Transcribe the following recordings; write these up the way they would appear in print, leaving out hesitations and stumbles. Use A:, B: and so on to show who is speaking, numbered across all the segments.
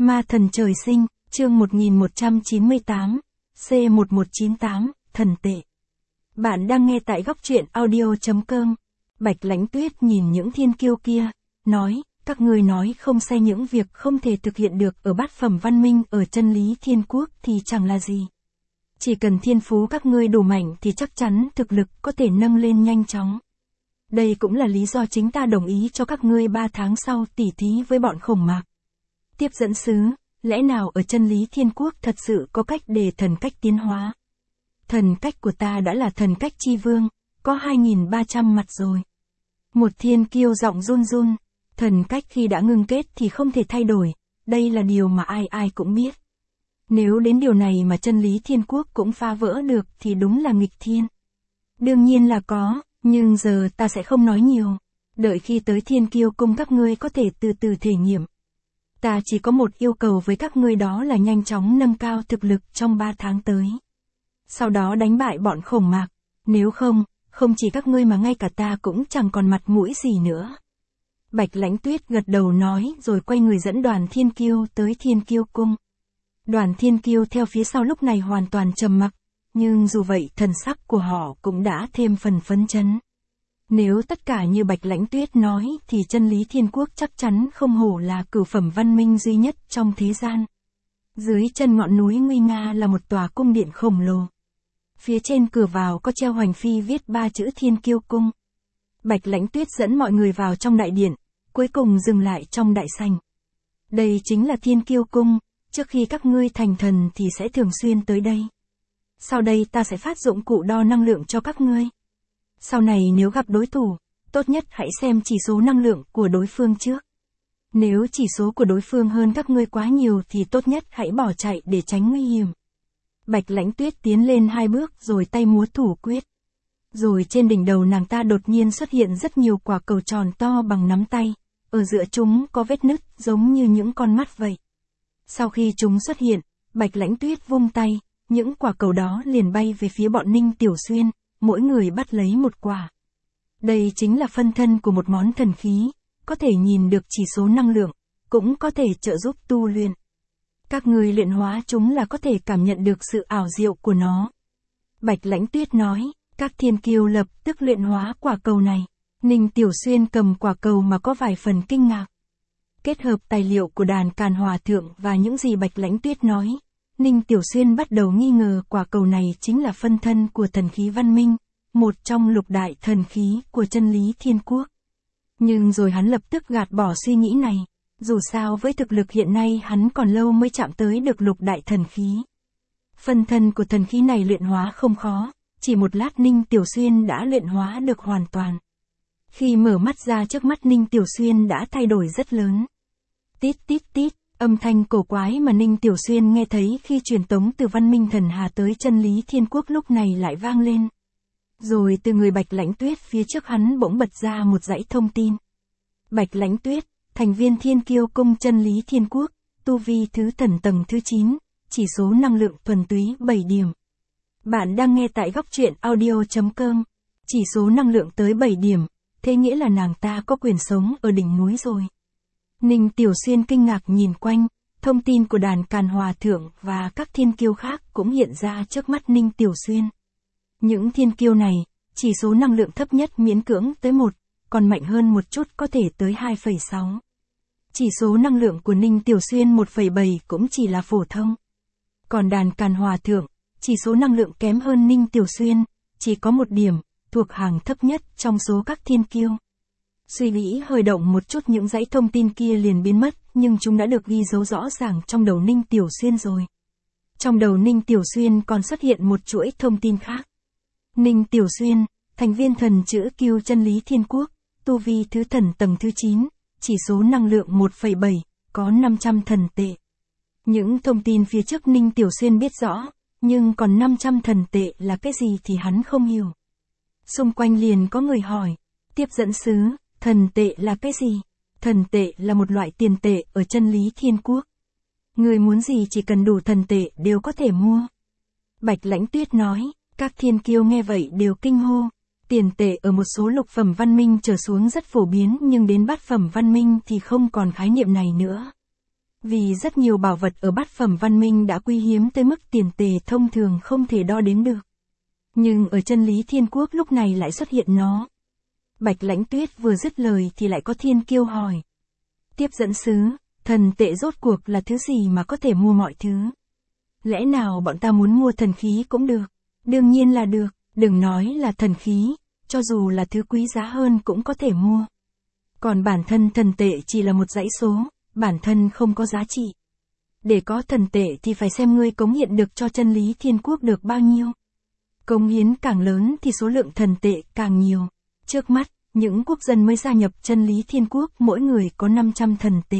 A: Ma thần trời sinh, chương 1198, C1198, thần tệ. Bạn đang nghe tại góc truyện audio.com. Bạch Lãnh Tuyết nhìn những thiên kiêu kia, nói, các ngươi nói không sai những việc không thể thực hiện được ở bát phẩm văn minh ở chân lý thiên quốc thì chẳng là gì. Chỉ cần thiên phú các ngươi đủ mạnh thì chắc chắn thực lực có thể nâng lên nhanh chóng. Đây cũng là lý do chính ta đồng ý cho các ngươi 3 tháng sau tỉ thí với bọn khổng mạc. Tiếp dẫn sứ, lẽ nào ở chân lý thiên quốc thật sự có cách để thần cách tiến hóa? Thần cách của ta đã là thần cách chi vương, có 2.300 mặt rồi. Một thiên kiêu giọng run run, thần cách khi đã ngưng kết thì không thể thay đổi, đây là điều mà ai ai cũng biết. Nếu đến điều này mà chân lý thiên quốc cũng phá vỡ được thì đúng là nghịch thiên. Đương nhiên là có, nhưng giờ ta sẽ không nói nhiều. Đợi khi tới thiên kiêu cung các ngươi có thể từ từ thể nghiệm. Ta chỉ có một yêu cầu với các ngươi, đó là nhanh chóng nâng cao thực lực trong 3 tháng tới. Sau đó đánh bại bọn khổng mạc, nếu không, không chỉ các ngươi mà ngay cả ta cũng chẳng còn mặt mũi gì nữa. Bạch Lãnh Tuyết gật đầu nói rồi quay người dẫn đoàn thiên kiêu tới thiên kiêu cung. Đoàn thiên kiêu theo phía sau lúc này hoàn toàn trầm mặc, nhưng dù vậy thần sắc của họ cũng đã thêm phần phấn chấn. Nếu tất cả như Bạch Lãnh Tuyết nói thì chân lý thiên quốc chắc chắn không hổ là cửu phẩm văn minh duy nhất trong thế gian. Dưới chân ngọn núi nguy nga là một tòa cung điện khổng lồ. Phía trên cửa vào có treo hoành phi viết 3 chữ Thiên Kiêu Cung. Bạch Lãnh Tuyết dẫn mọi người vào trong đại điện, cuối cùng dừng lại trong đại sảnh. Đây chính là Thiên Kiêu Cung, trước khi các ngươi thành thần thì sẽ thường xuyên tới đây. Sau đây ta sẽ phát dụng cụ đo năng lượng cho các ngươi. Sau này nếu gặp đối thủ, tốt nhất hãy xem chỉ số năng lượng của đối phương trước. Nếu chỉ số của đối phương hơn các ngươi quá nhiều thì tốt nhất hãy bỏ chạy để tránh nguy hiểm. Bạch Lãnh Tuyết tiến lên 2 bước rồi tay múa thủ quyết. Rồi trên đỉnh đầu nàng ta đột nhiên xuất hiện rất nhiều quả cầu tròn to bằng nắm tay, ở giữa chúng có vết nứt giống như những con mắt vậy. Sau khi chúng xuất hiện, Bạch Lãnh Tuyết vung tay, những quả cầu đó liền bay về phía bọn Ninh Tiểu Xuyên, mỗi người bắt lấy một quả. Đây chính là phân thân của một món thần khí, có thể nhìn được chỉ số năng lượng, cũng có thể trợ giúp tu luyện. Các người luyện hóa chúng là có thể cảm nhận được sự ảo diệu của nó. Bạch Lãnh Tuyết nói, các thiên kiêu lập tức luyện hóa quả cầu này. Ninh Tiểu Xuyên cầm quả cầu mà có vài phần kinh ngạc. Kết hợp tài liệu của đàn Càn Hòa Thượng và những gì Bạch Lãnh Tuyết nói, Ninh Tiểu Xuyên bắt đầu nghi ngờ quả cầu này chính là phân thân của thần khí văn minh, một trong lục đại thần khí của chân lý thiên quốc. Nhưng rồi hắn lập tức gạt bỏ suy nghĩ này, dù sao với thực lực hiện nay hắn còn lâu mới chạm tới được lục đại thần khí. Phân thân của thần khí này luyện hóa không khó, chỉ một lát Ninh Tiểu Xuyên đã luyện hóa được hoàn toàn. Khi mở mắt ra trước mắt Ninh Tiểu Xuyên đã thay đổi rất lớn. Tít tít tít, âm thanh cổ quái mà Ninh Tiểu Xuyên nghe thấy khi truyền tống từ văn minh thần hà tới chân lý thiên quốc lúc này lại vang lên. Rồi từ người Bạch Lãnh Tuyết phía trước hắn bỗng bật ra một dãy thông tin. Bạch Lãnh Tuyết, thành viên Thiên Kiêu Cung chân lý thiên quốc, tu vi thứ thần tầng thứ 9, chỉ số năng lượng thuần túy 7 điểm. Bạn đang nghe tại góc truyện audio.com. Chỉ số năng lượng tới 7 điểm, thế nghĩa là nàng ta có quyền sống ở đỉnh núi rồi. Ninh Tiểu Xuyên kinh ngạc nhìn quanh, thông tin của đàn Càn Hòa Thượng và các thiên kiêu khác cũng hiện ra trước mắt Ninh Tiểu Xuyên. Những thiên kiêu này, chỉ số năng lượng thấp nhất miễn cưỡng tới 1, còn mạnh hơn một chút có thể tới 2,6. Chỉ số năng lượng của Ninh Tiểu Xuyên 1,7 cũng chỉ là phổ thông. Còn đàn Càn Hòa Thượng, chỉ số năng lượng kém hơn Ninh Tiểu Xuyên, chỉ có 1 điểm, thuộc hàng thấp nhất trong số các thiên kiêu. Suy nghĩ hơi động một chút những dãy thông tin kia liền biến mất, nhưng chúng đã được ghi dấu rõ ràng trong đầu Ninh Tiểu Xuyên rồi. Trong đầu Ninh Tiểu Xuyên còn xuất hiện một chuỗi thông tin khác. Ninh Tiểu Xuyên, thành viên thần chữ Kiêu chân lý thiên quốc, tu vi thứ thần tầng thứ 9, chỉ số năng lượng 1,7, có 500 thần tệ. Những thông tin phía trước Ninh Tiểu Xuyên biết rõ, nhưng còn 500 thần tệ là cái gì thì hắn không hiểu. Xung quanh liền có người hỏi, tiếp dẫn sứ, thần tệ là cái gì? Thần tệ là một loại tiền tệ ở chân lý thiên quốc. Người muốn gì chỉ cần đủ thần tệ đều có thể mua. Bạch Lãnh Tuyết nói, các thiên kiêu nghe vậy đều kinh hô. Tiền tệ ở một số lục phẩm văn minh trở xuống rất phổ biến nhưng đến bát phẩm văn minh thì không còn khái niệm này nữa. Vì rất nhiều bảo vật ở bát phẩm văn minh đã quý hiếm tới mức tiền tệ thông thường không thể đo đếm được. Nhưng ở chân lý thiên quốc lúc này lại xuất hiện nó. Bạch Lãnh Tuyết vừa dứt lời thì lại có thiên kiêu hỏi. Tiếp dẫn sứ, thần tệ rốt cuộc là thứ gì mà có thể mua mọi thứ? Lẽ nào bọn ta muốn mua thần khí cũng được? Đương nhiên là được, đừng nói là thần khí, cho dù là thứ quý giá hơn cũng có thể mua. Còn bản thân thần tệ chỉ là một dãy số, bản thân không có giá trị. Để có thần tệ thì phải xem ngươi cống hiến được cho chân lý thiên quốc được bao nhiêu. Cống hiến càng lớn thì số lượng thần tệ càng nhiều. Trước mắt, những quốc dân mới gia nhập chân lý thiên quốc mỗi người có 500 thần tệ.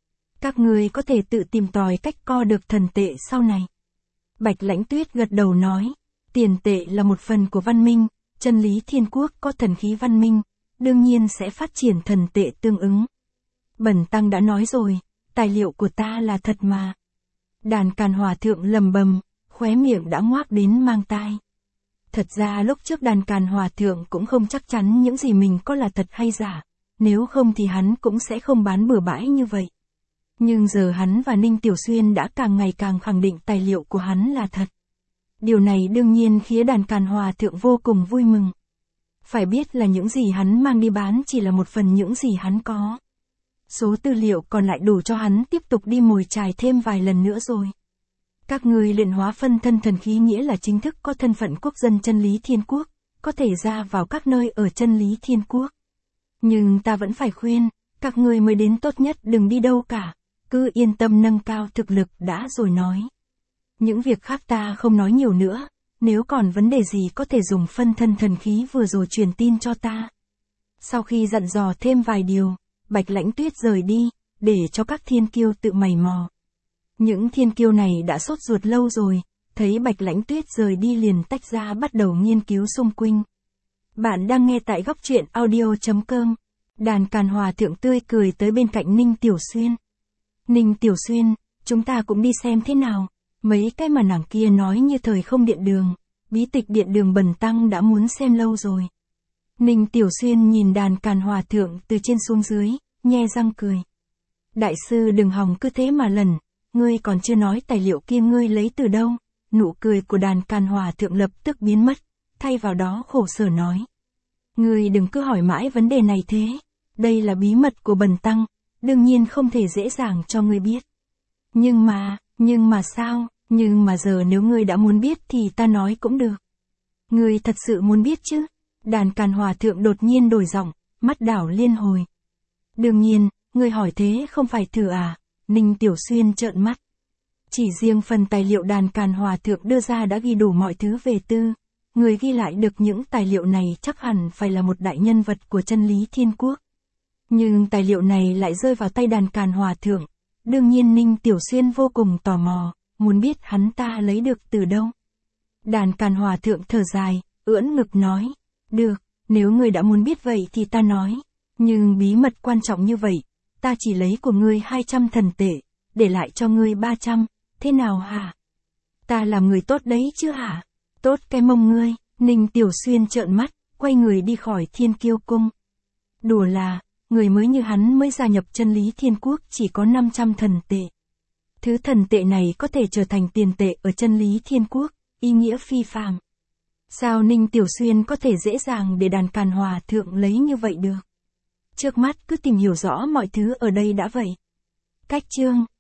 A: Các ngươi có thể tự tìm tòi cách co được thần tệ sau này. Bạch Lãnh Tuyết gật đầu nói, tiền tệ là một phần của văn minh, chân lý thiên quốc có thần khí văn minh, đương nhiên sẽ phát triển thần tệ tương ứng. Bần tăng đã nói rồi, tài liệu của ta là thật mà. Đàn Càn Hòa Thượng lầm bầm, khóe miệng đã ngoác đến mang tai. Thật ra lúc trước Đàn Càn Hòa Thượng cũng không chắc chắn những gì mình có là thật hay giả, nếu không thì hắn cũng sẽ không bán bừa bãi như vậy. Nhưng giờ hắn và Ninh Tiểu Xuyên đã càng ngày càng khẳng định tài liệu của hắn là thật. Điều này đương nhiên khiến Đàn Càn Hòa Thượng vô cùng vui mừng. Phải biết là những gì hắn mang đi bán chỉ là một phần những gì hắn có. Số tư liệu còn lại đủ cho hắn tiếp tục đi mồi chài thêm vài lần nữa rồi. Các ngươi luyện hóa phân thân thần khí nghĩa là chính thức có thân phận quốc dân chân lý thiên quốc, có thể ra vào các nơi ở chân lý thiên quốc. Nhưng ta vẫn phải khuyên, các ngươi mới đến tốt nhất đừng đi đâu cả, cứ yên tâm nâng cao thực lực đã rồi nói. Những việc khác ta không nói nhiều nữa, nếu còn vấn đề gì có thể dùng phân thân thần khí vừa rồi truyền tin cho ta. Sau khi dặn dò thêm vài điều, Bạch Lãnh Tuyết rời đi, để cho các thiên kiêu tự mày mò. Những thiên kiêu này đã sốt ruột lâu rồi, thấy Bạch Lãnh Tuyết rời đi liền tách ra bắt đầu nghiên cứu xung quanh. Bạn đang nghe tại góc truyện audio.com. Đàn Càn Hòa Thượng tươi cười tới bên cạnh Ninh Tiểu Xuyên. Ninh Tiểu Xuyên, chúng ta cũng đi xem thế nào. Mấy cái mà nàng kia nói như thời không điện đường, bí tịch điện đường bần tăng đã muốn xem lâu rồi. Ninh Tiểu Xuyên nhìn Đàn Càn Hòa Thượng từ trên xuống dưới, nhe răng cười. Đại sư đừng hòng cứ thế mà lần, ngươi còn chưa nói tài liệu kia ngươi lấy từ đâu. Nụ cười của Đàn Càn Hòa Thượng lập tức biến mất, thay vào đó khổ sở nói. Ngươi đừng cứ hỏi mãi vấn đề này thế, đây là bí mật của bần tăng, đương nhiên không thể dễ dàng cho ngươi biết. Nhưng mà sao, nhưng mà giờ nếu ngươi đã muốn biết thì ta nói cũng được. Ngươi thật sự muốn biết chứ? Đàn Càn Hòa Thượng đột nhiên đổi giọng, mắt đảo liên hồi. Đương nhiên, ngươi hỏi thế không phải thử à? Ninh Tiểu Xuyên trợn mắt. Chỉ riêng phần tài liệu Đàn Càn Hòa Thượng đưa ra đã ghi đủ mọi thứ về tư. Người ghi lại được những tài liệu này chắc hẳn phải là một đại nhân vật của chân lý thiên quốc. Nhưng tài liệu này lại rơi vào tay Đàn Càn Hòa Thượng. Đương nhiên Ninh Tiểu Xuyên vô cùng tò mò, muốn biết hắn ta lấy được từ đâu. Đàn Càn Hòa Thượng thở dài, ưỡn ngực nói. Được, nếu ngươi đã muốn biết vậy thì ta nói. Nhưng bí mật quan trọng như vậy, ta chỉ lấy của ngươi 200 thần tệ, để lại cho ngươi 300, thế nào hả? Ta làm người tốt đấy chứ hả? Tốt cái mông ngươi, Ninh Tiểu Xuyên trợn mắt, quay người đi khỏi Thiên Kiêu Cung. Đùa là, người mới như hắn mới gia nhập chân lý thiên quốc chỉ có 500 thần tệ. Thứ thần tệ này có thể trở thành tiền tệ ở chân lý thiên quốc, ý nghĩa phi phàm. Sao Ninh Tiểu Xuyên có thể dễ dàng để Đàn Càn Hòa Thượng lấy như vậy được? Trước mắt cứ tìm hiểu rõ mọi thứ ở đây đã vậy. Cách chương